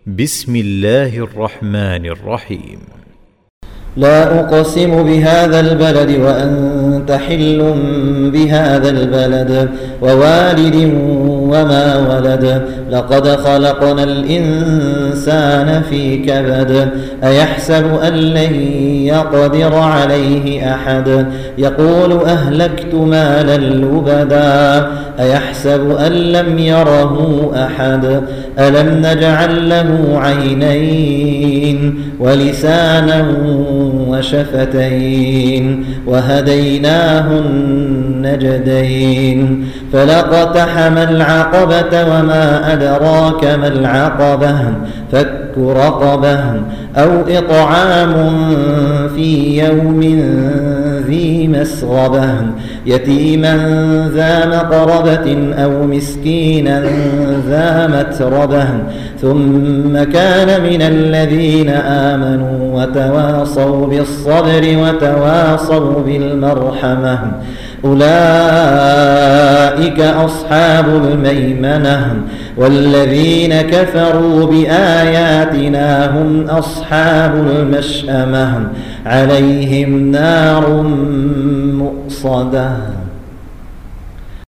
بسم الله الرحمن الرحيم. لا أقسم بهذا البلد وأنت حل بهذا البلد ووالد وما ولد لقد خلقنا الإنسان في كبد أيحسب أن لن يقدر عليه أحد يقول أهلكت مالا لبدا أيحسب أن لم يره أحد ألم نجعل له عينين ولسانا وشفتين وهديناه النجدين فلاقتحم العقبة وما أدراك ما العقبة فك رقبة أو إطعام في يوم ذي مسغبة يتيما ذا مقربة أو مسكينا ذا متربة ثم كان من الذين آمنوا وتواصوا بالصبر وتواصوا بالمرحمة أولئك أصحاب الميمنة والذين كفروا بآياتنا هم أصحاب المشأمة عليهم نار مؤصدة.